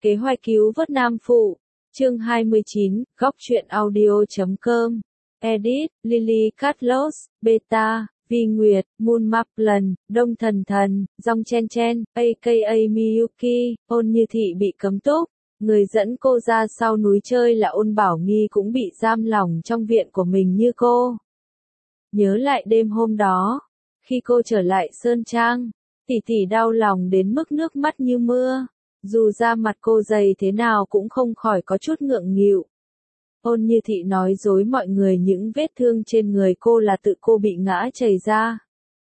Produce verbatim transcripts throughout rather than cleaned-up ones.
Kế hoạch cứu vớt Nam Phụ, chương hai mươi chín, góc truyện audio chấm com, edit, Lily Carlos, Beta, Vi Nguyệt, Moon Maplan, Đông Thần Thần, Dong Chen Chen, a ca a Miyuki, Ôn Như Thị bị cấm túc. Người dẫn cô ra sau núi chơi là Ôn Bảo Nghi cũng bị giam lỏng trong viện của mình như cô. Nhớ lại đêm hôm đó, khi cô trở lại Sơn Trang, tỷ tỷ đau lòng đến mức nước mắt như mưa. Dù da mặt cô dày thế nào cũng không khỏi có chút ngượng nghịu. Ôn Như Thị nói dối mọi người những vết thương trên người cô là tự cô bị ngã chảy ra.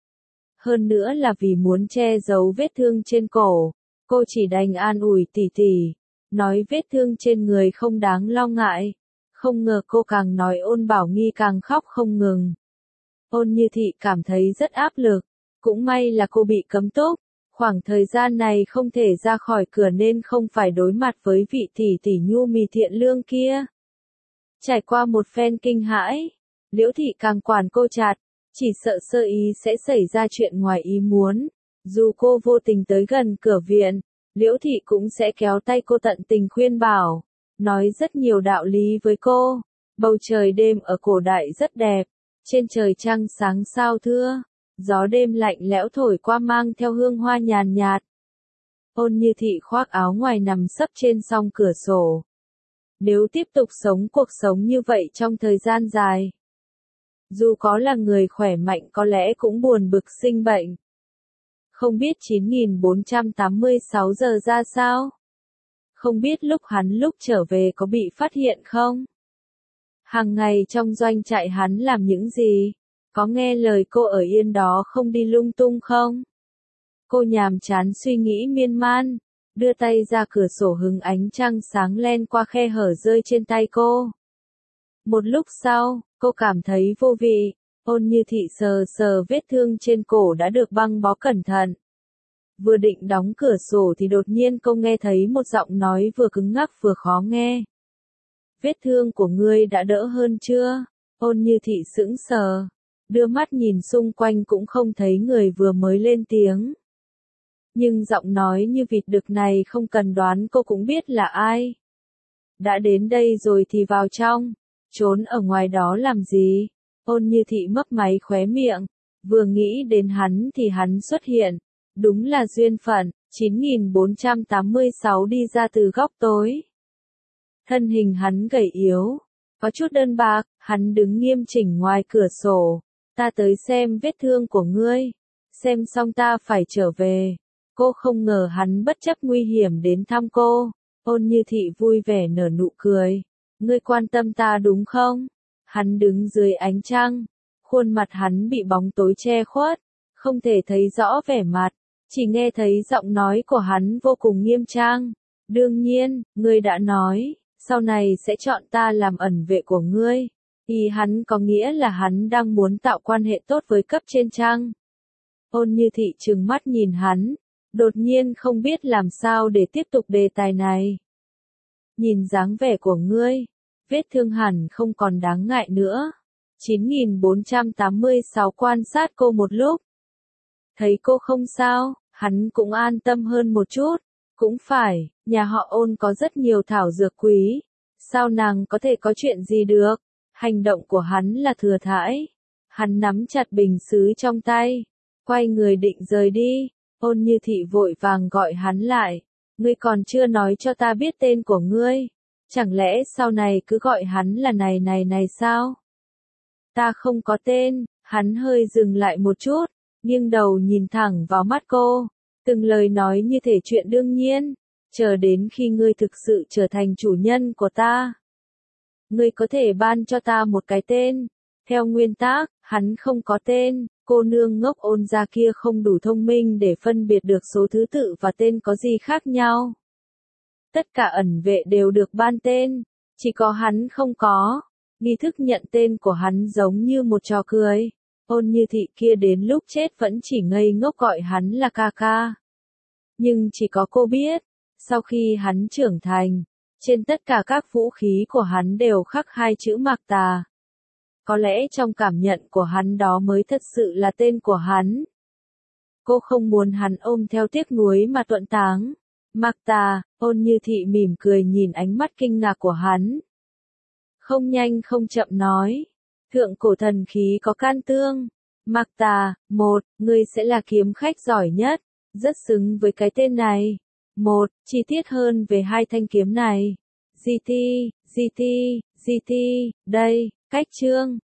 Hơn nữa là vì muốn che giấu vết thương trên cổ, cô chỉ đành an ủi tỷ tỷ, nói vết thương trên người không đáng lo ngại. Không ngờ cô càng nói Ôn Bảo Nghi càng khóc không ngừng. Ôn Như Thị cảm thấy rất áp lực, cũng may là cô bị cấm túc. Khoảng thời gian này không thể ra khỏi cửa nên không phải đối mặt với vị tỷ tỷ nhu mì thiện lương kia. Trải qua một phen kinh hãi, Liễu Thị càng quản cô chặt, chỉ sợ sơ ý sẽ xảy ra chuyện ngoài ý muốn. Dù cô vô tình tới gần cửa viện, Liễu Thị cũng sẽ kéo tay cô tận tình khuyên bảo, nói rất nhiều đạo lý với cô. Bầu trời đêm ở cổ đại rất đẹp, trên trời trăng sáng sao thưa. Gió đêm lạnh lẽo thổi qua mang theo hương hoa nhàn nhạt. Ôn Như Thị khoác áo ngoài nằm sấp trên song cửa sổ. Nếu tiếp tục sống cuộc sống như vậy trong thời gian dài, dù có là người khỏe mạnh có lẽ cũng buồn bực sinh bệnh. Không biết chín nghìn bốn trăm tám mươi sáu giờ ra sao? Không biết lúc hắn lúc trở về có bị phát hiện không? Hàng ngày trong doanh trại hắn làm những gì? Có nghe lời cô ở yên đó không đi lung tung không? Cô nhàm chán suy nghĩ miên man, đưa tay ra cửa sổ hứng ánh trăng sáng len qua khe hở rơi trên tay cô. Một lúc sau, cô cảm thấy vô vị. Ôn Như Thị sờ sờ vết thương trên cổ đã được băng bó cẩn thận. Vừa định đóng cửa sổ thì đột nhiên cô nghe thấy một giọng nói vừa cứng ngắc vừa khó nghe. Vết thương của ngươi đã đỡ hơn chưa? Ôn Như Thị sững sờ. Đưa mắt nhìn xung quanh cũng không thấy người vừa mới lên tiếng. Nhưng giọng nói như vịt đực này không cần đoán cô cũng biết là ai. Đã đến đây rồi thì vào trong, trốn ở ngoài đó làm gì? Ôn Như Thị mấp máy khóe miệng, vừa nghĩ đến hắn thì hắn xuất hiện. Đúng là duyên phận, chín nghìn bốn trăm tám mươi sáu đi ra từ góc tối. Thân hình hắn gầy yếu, có chút đơn bạc, hắn đứng nghiêm chỉnh ngoài cửa sổ. Ta tới xem vết thương của ngươi, xem xong ta phải trở về. Cô không ngờ hắn bất chấp nguy hiểm đến thăm cô. Ôn Như Thị vui vẻ nở nụ cười. Ngươi quan tâm ta đúng không? Hắn đứng dưới ánh trăng, khuôn mặt hắn bị bóng tối che khuất, không thể thấy rõ vẻ mặt, chỉ nghe thấy giọng nói của hắn vô cùng nghiêm trang. Đương nhiên, ngươi đã nói, sau này sẽ chọn ta làm ẩn vệ của ngươi. Ý hắn có nghĩa là hắn đang muốn tạo quan hệ tốt với cấp trên chăng? Ôn Như Thị trừng mắt nhìn hắn, đột nhiên không biết làm sao để tiếp tục đề tài này. Nhìn dáng vẻ của ngươi, vết thương hẳn không còn đáng ngại nữa. chín nghìn bốn trăm tám mươi sáu quan sát cô một lúc. Thấy cô không sao, hắn cũng an tâm hơn một chút. Cũng phải, nhà họ Ôn có rất nhiều thảo dược quý. Sao nàng có thể có chuyện gì được? Hành động của hắn là thừa thãi. Hắn nắm chặt bình sứ trong tay, quay người định rời đi. Ôn Như Thị vội vàng gọi hắn lại. Ngươi còn chưa nói cho ta biết tên của ngươi. Chẳng lẽ sau này cứ gọi hắn là này này này sao? Ta không có tên. Hắn hơi dừng lại một chút, nghiêng đầu nhìn thẳng vào mắt cô. Từng lời nói như thể chuyện đương nhiên. Chờ đến khi ngươi thực sự trở thành chủ nhân của ta, ngươi có thể ban cho ta một cái tên. Theo nguyên tắc, hắn không có tên. Cô nương ngốc Ôn gia kia không đủ thông minh để phân biệt được số thứ tự và tên có gì khác nhau. Tất cả ẩn vệ đều được ban tên, chỉ có hắn không có. Nghi thức nhận tên của hắn giống như một trò cười. Ôn Như Thị kia đến lúc chết vẫn chỉ ngây ngốc gọi hắn là ca ca. Nhưng chỉ có cô biết, sau khi hắn trưởng thành, trên tất cả các vũ khí của hắn đều khắc hai chữ Mạc Tà. Có lẽ trong cảm nhận của hắn đó mới thật sự là tên của hắn. Cô không muốn hắn ôm theo tiếc nuối mà tuẫn táng. Magta, ôn như thị mỉm cười nhìn ánh mắt kinh ngạc của hắn. Không nhanh không chậm nói. Thượng cổ thần khí có can tương. Magta, một, ngươi sẽ là kiếm khách giỏi nhất. Rất xứng với cái tên này. Một, chi tiết hơn về hai thanh kiếm này. giê tê, giê tê, giê tê, đây, cách chương.